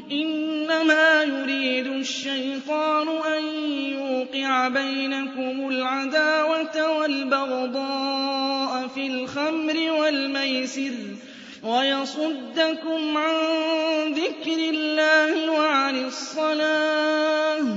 إِنَّمَا يُرِيدُ الشَّيْطَانُ أَن يُوقِعَ بَيْنَكُمُ الْعَدَاوَةَ وَالْبَغْضَاءَ فِي الْخَمْرِ وَالْمَيْسِرِ وَيَصُدَّكُمْ عَن ذِكْرِ اللَّهِ وَعَنِ الصَّلَاةِ ۖ